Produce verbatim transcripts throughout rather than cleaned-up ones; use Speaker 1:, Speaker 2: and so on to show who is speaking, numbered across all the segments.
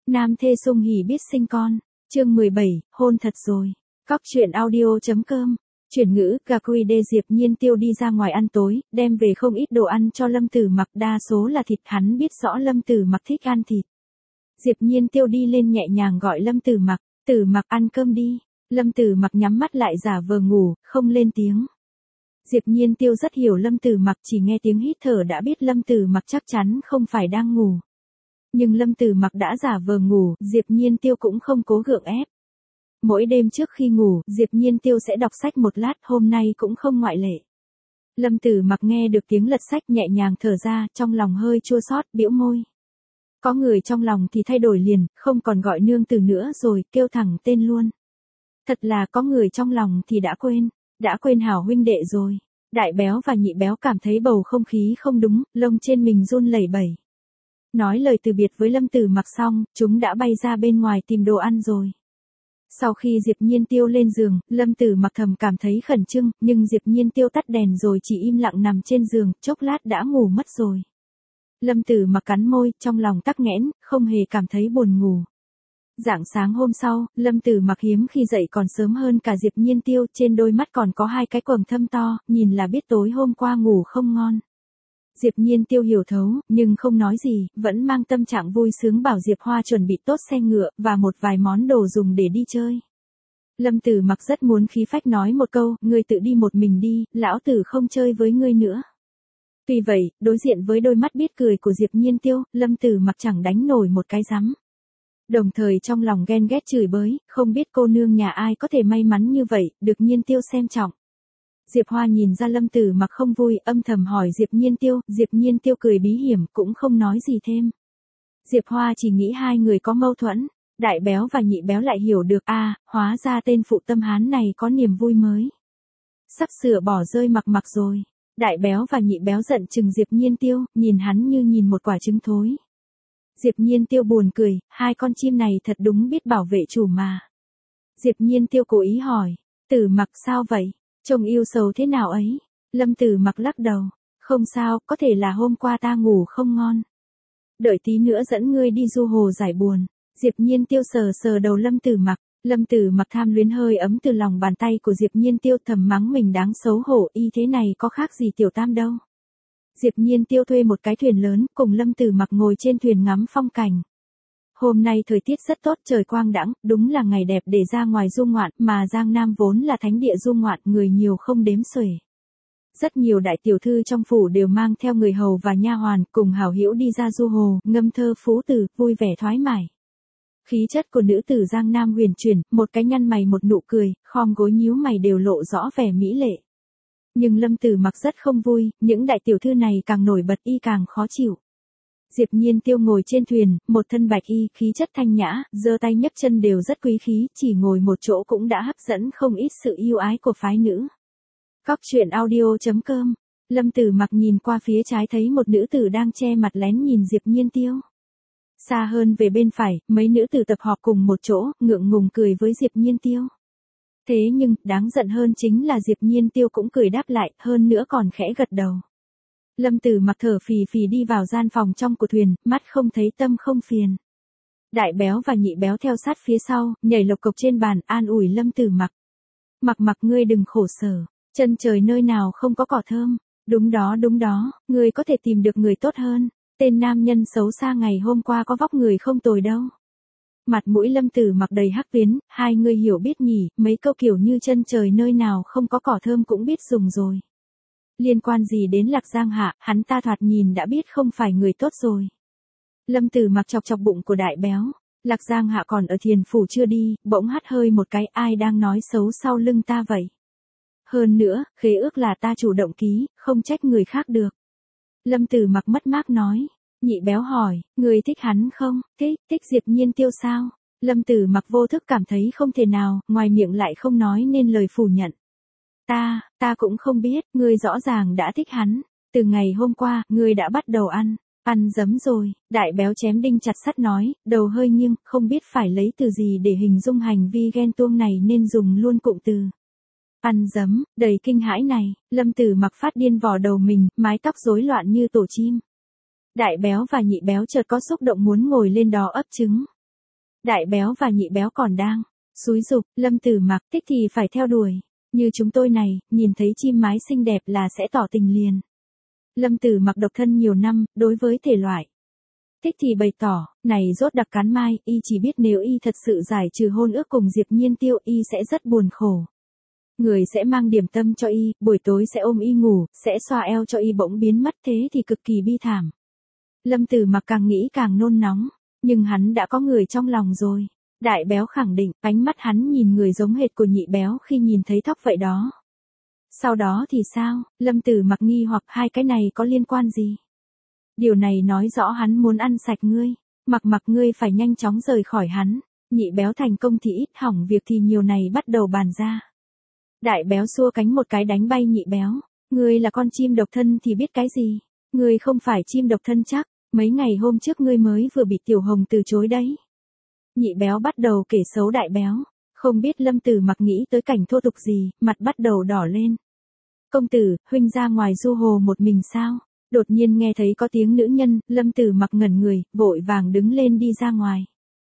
Speaker 1: Nam thê sung hỉ biết sinh con. Chương mười bảy, hôn thật rồi. Cóc truyện audio.com. Chuyển ngữ, gà quy đê Diệp Nhiên Tiêu đi ra ngoài ăn tối, đem về không ít đồ ăn cho Lâm Tử Mặc, đa số là thịt, hắn biết rõ Lâm Tử Mặc thích ăn thịt. Diệp Nhiên Tiêu đi lên nhẹ nhàng gọi Lâm Tử Mặc, Tử Mặc ăn cơm đi. Lâm Tử Mặc nhắm mắt lại giả vờ ngủ, không lên tiếng. Diệp Nhiên Tiêu rất hiểu Lâm Tử Mặc, chỉ nghe tiếng hít thở đã biết Lâm Tử Mặc chắc chắn không phải đang ngủ. Nhưng Lâm Tử Mặc đã giả vờ ngủ, Diệp Nhiên Tiêu cũng không cố gượng ép. Mỗi đêm trước khi ngủ, Diệp Nhiên Tiêu sẽ đọc sách một lát, hôm nay cũng không ngoại lệ. Lâm Tử Mặc nghe được tiếng lật sách nhẹ nhàng thở ra, trong lòng hơi chua xót, bĩu môi. Có người trong lòng thì thay đổi liền, không còn gọi nương tử nữa rồi, kêu thẳng tên luôn. Thật là có người trong lòng thì đã quên, đã quên hảo huynh đệ rồi. Đại béo và nhị béo cảm thấy bầu không khí không đúng, lông trên mình run lẩy bẩy. Nói lời từ biệt với Lâm Tử Mặc xong, chúng đã bay ra bên ngoài tìm đồ ăn rồi. Sau khi Diệp Nhiên Tiêu lên giường, Lâm Tử Mặc thầm cảm thấy khẩn trương, nhưng Diệp Nhiên Tiêu tắt đèn rồi chỉ im lặng nằm trên giường, chốc lát đã ngủ mất rồi. Lâm Tử Mặc cắn môi, trong lòng tắc nghẽn, không hề cảm thấy buồn ngủ. Rạng sáng hôm sau, Lâm Tử Mặc hiếm khi dậy còn sớm hơn cả Diệp Nhiên Tiêu, trên đôi mắt còn có hai cái quầng thâm to, nhìn là biết tối hôm qua ngủ không ngon. Diệp Nhiên Tiêu hiểu thấu, nhưng không nói gì, vẫn mang tâm trạng vui sướng bảo Diệp Hoa chuẩn bị tốt xe ngựa, và một vài món đồ dùng để đi chơi. Lâm Tử Mặc rất muốn khí phách nói một câu, ngươi tự đi một mình đi, lão tử không chơi với ngươi nữa. Tuy vậy, đối diện với đôi mắt biết cười của Diệp Nhiên Tiêu, Lâm Tử Mặc chẳng đánh nổi một cái rắm. Đồng thời trong lòng ghen ghét chửi bới, không biết cô nương nhà ai có thể may mắn như vậy, được Nhiên Tiêu xem trọng. Diệp Hoa nhìn ra Lâm Tử Mặc không vui, âm thầm hỏi Diệp Nhiên Tiêu, Diệp Nhiên Tiêu cười bí hiểm, cũng không nói gì thêm. Diệp Hoa chỉ nghĩ hai người có mâu thuẫn, đại béo và nhị béo lại hiểu được, a, à, hóa ra tên phụ tâm hán này có niềm vui mới. Sắp sửa bỏ rơi Mặc Mặc rồi. Đại béo và nhị béo giận chừng Diệp Nhiên Tiêu, nhìn hắn như nhìn một quả trứng thối. Diệp Nhiên Tiêu buồn cười, hai con chim này thật đúng biết bảo vệ chủ mà. Diệp Nhiên Tiêu cố ý hỏi, Tử Mặc sao vậy? Trông yêu sầu thế nào ấy? Lâm Tử Mặc lắc đầu, không sao, có thể là hôm qua ta ngủ không ngon. Đợi tí nữa dẫn ngươi đi du hồ giải buồn. Diệp Nhiên Tiêu sờ sờ đầu Lâm Tử Mặc, Lâm Tử Mặc tham luyến hơi ấm từ lòng bàn tay của Diệp Nhiên Tiêu, thầm mắng mình đáng xấu hổ, y thế này có khác gì tiểu tam đâu. Diệp Nhiên Tiêu thuê một cái thuyền lớn, cùng Lâm Tử Mặc ngồi trên thuyền ngắm phong cảnh. Hôm nay thời tiết rất tốt, trời quang đãng, đúng là ngày đẹp để ra ngoài du ngoạn, mà Giang Nam vốn là thánh địa du ngoạn, người nhiều không đếm xuể. Rất nhiều đại tiểu thư trong phủ đều mang theo người hầu và nha hoàn, cùng hảo hữu đi ra du hồ, ngâm thơ phú từ, vui vẻ thoải mái. Khí chất của nữ tử Giang Nam huyền chuyển, một cái nhăn mày một nụ cười, khom gối nhíu mày đều lộ rõ vẻ mỹ lệ. Nhưng Lâm Tử Mặc rất không vui, những đại tiểu thư này càng nổi bật y càng khó chịu. Diệp Nhiên Tiêu ngồi trên thuyền, một thân bạch y, khí chất thanh nhã, giơ tay nhấc chân đều rất quý khí, chỉ ngồi một chỗ cũng đã hấp dẫn không ít sự yêu ái của phái nữ. Cóc truyện audio.com. Lâm Tử Mặc nhìn qua phía trái thấy một nữ tử đang che mặt lén nhìn Diệp Nhiên Tiêu. Xa hơn về bên phải, mấy nữ tử tập họp cùng một chỗ, ngượng ngùng cười với Diệp Nhiên Tiêu. Thế nhưng, đáng giận hơn chính là Diệp Nhiên Tiêu cũng cười đáp lại, hơn nữa còn khẽ gật đầu. Lâm Tử Mặc thở phì phì đi vào gian phòng trong của thuyền, mắt không thấy tâm không phiền. Đại béo và nhị béo theo sát phía sau, nhảy lộc cộc trên bàn, an ủi Lâm Tử Mặc. Mặc Mặc ngươi đừng khổ sở, chân trời nơi nào không có cỏ thơm. Đúng đó đúng đó, ngươi có thể tìm được người tốt hơn. Tên nam nhân xấu xa ngày hôm qua có vóc người không tồi đâu. Mặt mũi Lâm Tử Mặc đầy hắc tuyến, hai người hiểu biết nhỉ, mấy câu kiểu như chân trời nơi nào không có cỏ thơm cũng biết dùng rồi. Liên quan gì đến Lạc Giang Hạ, hắn ta thoạt nhìn đã biết không phải người tốt rồi. Lâm Tử Mặc chọc chọc bụng của đại béo, Lạc Giang Hạ còn ở thiền phủ chưa đi, bỗng hắt hơi một cái, ai đang nói xấu sau lưng ta vậy? Hơn nữa, khế ước là ta chủ động ký, không trách người khác được. Lâm Tử Mặc mất mát nói. Nhị béo hỏi, người thích hắn không? Thích, thích Diệp Nhiên Tiêu sao? Lâm Tử Mặc vô thức cảm thấy không thể nào, ngoài miệng lại không nói nên lời phủ nhận. Ta, ta cũng không biết, ngươi rõ ràng đã thích hắn. Từ ngày hôm qua, ngươi đã bắt đầu ăn, ăn giấm rồi. Đại béo chém đinh chặt sắt nói, đầu hơi nghiêng, không biết phải lấy từ gì để hình dung hành vi ghen tuông này nên dùng luôn cụm từ. Ăn giấm, đầy kinh hãi này, Lâm Tử Mặc phát điên vò đầu mình, mái tóc rối loạn như tổ chim. Đại béo và nhị béo chợt có xúc động muốn ngồi lên đó ấp trứng. Đại béo và nhị béo còn đang xúi giục, Lâm Tử Mặc thích thì phải theo đuổi. Như chúng tôi này, nhìn thấy chim mái xinh đẹp là sẽ tỏ tình liền. Lâm Tử Mặc độc thân nhiều năm, đối với thể loại thích thì bày tỏ, này rốt đặc cán mai, y chỉ biết nếu y thật sự giải trừ hôn ước cùng Diệp Nhiên Tiêu y sẽ rất buồn khổ. Người sẽ mang điểm tâm cho y, buổi tối sẽ ôm y ngủ, sẽ xoa eo cho y bỗng biến mất thế thì cực kỳ bi thảm. Lâm Tử Mặc càng nghĩ càng nôn nóng, nhưng hắn đã có người trong lòng rồi. Đại béo khẳng định, ánh mắt hắn nhìn người giống hệt của nhị béo khi nhìn thấy thóc vậy đó. Sau đó thì sao, Lâm Tử Mặc nghi hoặc hai cái này có liên quan gì? Điều này nói rõ hắn muốn ăn sạch ngươi, mặc mặc ngươi phải nhanh chóng rời khỏi hắn. Nhị béo thành công thì ít, hỏng việc thì nhiều này bắt đầu bàn ra. Đại béo xua cánh một cái đánh bay nhị béo. Ngươi là con chim độc thân thì biết cái gì? Ngươi không phải chim độc thân chắc, mấy ngày hôm trước ngươi mới vừa bị Tiểu Hồng từ chối đấy. Nhị béo bắt đầu kể xấu đại béo. Không biết Lâm Tử Mặc nghĩ tới cảnh thô tục gì, mặt bắt đầu đỏ lên. Công tử, huynh ra ngoài du hồ một mình sao? Đột nhiên nghe thấy có tiếng nữ nhân, Lâm Tử Mặc ngẩn người, vội vàng đứng lên đi ra ngoài.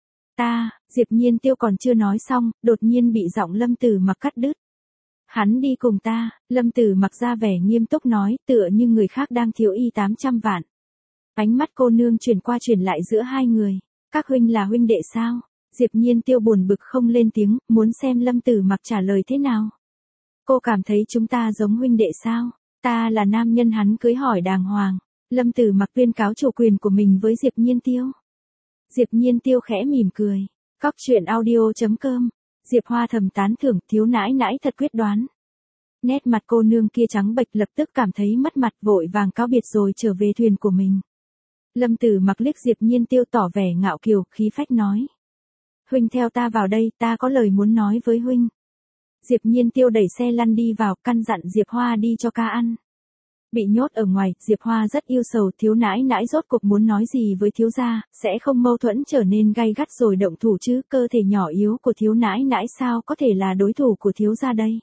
Speaker 1: Ta, Diệp Nhiên Tiêu còn chưa nói xong, đột nhiên bị giọng Lâm Tử Mặc cắt đứt. Hắn đi cùng ta, Lâm Tử Mặc ra vẻ nghiêm túc nói, tựa như người khác đang thiếu y tám trăm vạn. Ánh mắt cô nương chuyển qua chuyển lại giữa hai người. Các huynh là huynh đệ sao? Diệp Nhiên Tiêu buồn bực không lên tiếng, muốn xem Lâm Tử Mặc trả lời thế nào. Cô cảm thấy chúng ta giống huynh đệ sao? Ta là nam nhân hắn cưới hỏi đàng hoàng. Lâm Tử Mặc tuyên cáo chủ quyền của mình với Diệp Nhiên Tiêu. Diệp Nhiên Tiêu khẽ mỉm cười. Cóc truyện audio chấm com. Diệp Hoa thầm tán thưởng, thiếu nãi nãi thật quyết đoán. Nét mặt cô nương kia trắng bệch, lập tức cảm thấy mất mặt, vội vàng cáo biệt rồi trở về thuyền của mình. Lâm Tử Mặc liếc Diệp Nhiên Tiêu tỏ vẻ ngạo kiều, khí phách nói. Huynh theo ta vào đây, ta có lời muốn nói với huynh. Diệp Nhiên Tiêu đẩy xe lăn đi vào, căn dặn Diệp Hoa đi cho ca ăn. Bị nhốt ở ngoài, Diệp Hoa rất yêu sầu, thiếu nãi nãi rốt cuộc muốn nói gì với thiếu gia, sẽ không mâu thuẫn trở nên gay gắt rồi động thủ chứ, cơ thể nhỏ yếu của thiếu nãi nãi sao có thể là đối thủ của thiếu gia đây.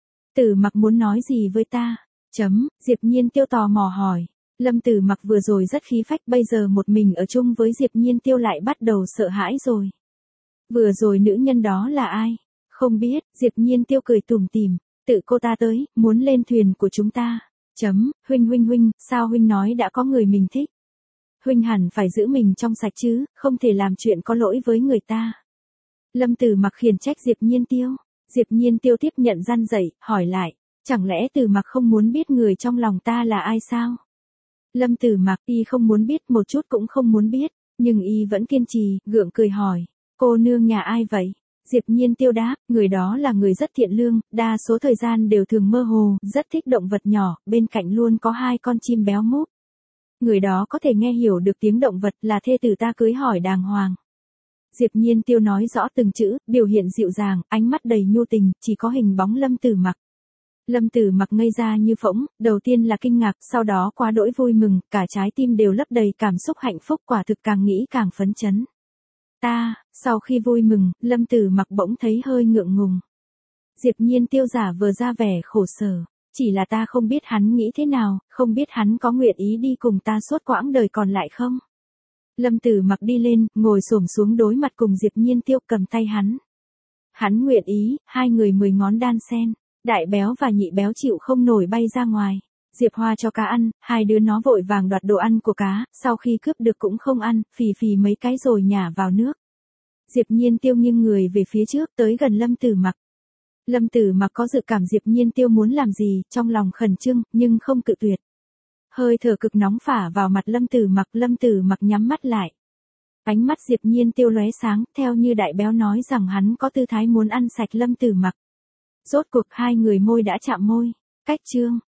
Speaker 1: Tử Mặc muốn nói gì với ta? Chấm, Diệp Nhiên Tiêu tò mò hỏi. Lâm Tử Mặc vừa rồi rất khí phách, bây giờ một mình ở chung với Diệp Nhiên Tiêu lại bắt đầu sợ hãi rồi. Vừa rồi nữ nhân đó là ai? Không biết, Diệp Nhiên Tiêu cười tủm tỉm, tự cô ta tới, muốn lên thuyền của chúng ta. Chấm, huynh huynh huynh, sao huynh nói đã có người mình thích? Huynh hẳn phải giữ mình trong sạch chứ, không thể làm chuyện có lỗi với người ta. Lâm Tử Mặc khiển trách Diệp Nhiên Tiêu. Diệp Nhiên Tiêu tiếp nhận răn dạy, hỏi lại, chẳng lẽ Tử Mặc không muốn biết người trong lòng ta là ai sao? Lâm Tử Mặc y không muốn biết, một chút cũng không muốn biết, nhưng y vẫn kiên trì, gượng cười hỏi, cô nương nhà ai vậy? Diệp Nhiên Tiêu đáp, người đó là người rất thiện lương, đa số thời gian đều thường mơ hồ, rất thích động vật nhỏ, bên cạnh luôn có hai con chim béo múp. Người đó có thể nghe hiểu được tiếng động vật, là thê tử ta cưới hỏi đàng hoàng. Diệp Nhiên Tiêu nói rõ từng chữ, biểu hiện dịu dàng, ánh mắt đầy nhu tình, chỉ có hình bóng Lâm Tử Mặc. Lâm Tử Mặc ngây ra như phỗng, đầu tiên là kinh ngạc, sau đó quá đỗi vui mừng, cả trái tim đều lấp đầy cảm xúc hạnh phúc, quả thực càng nghĩ càng phấn chấn. Ta, sau khi vui mừng, Lâm Tử Mặc bỗng thấy hơi ngượng ngùng. Diệp Nhiên Tiêu giả vờ ra vẻ khổ sở, chỉ là ta không biết hắn nghĩ thế nào, không biết hắn có nguyện ý đi cùng ta suốt quãng đời còn lại không? Lâm Tử Mặc đi lên, ngồi xổm xuống đối mặt cùng Diệp Nhiên Tiêu, cầm tay hắn. Hắn nguyện ý, hai người mười ngón đan sen, đại béo và nhị béo chịu không nổi bay ra ngoài. Diệp Hoa cho cá ăn, hai đứa nó vội vàng đoạt đồ ăn của cá, sau khi cướp được cũng không ăn, phì phì mấy cái rồi nhả vào nước. Diệp Nhiên Tiêu nghiêng người về phía trước, tới gần Lâm Tử Mặc. Lâm Tử Mặc có dự cảm Diệp Nhiên Tiêu muốn làm gì, trong lòng khẩn trương, nhưng không cự tuyệt. Hơi thở cực nóng phả vào mặt Lâm Tử Mặc, Lâm Tử Mặc nhắm mắt lại. Ánh mắt Diệp Nhiên Tiêu lóe sáng, theo như đại béo nói rằng hắn có tư thái muốn ăn sạch Lâm Tử Mặc. Rốt cuộc hai người môi đã chạm môi. Cách chương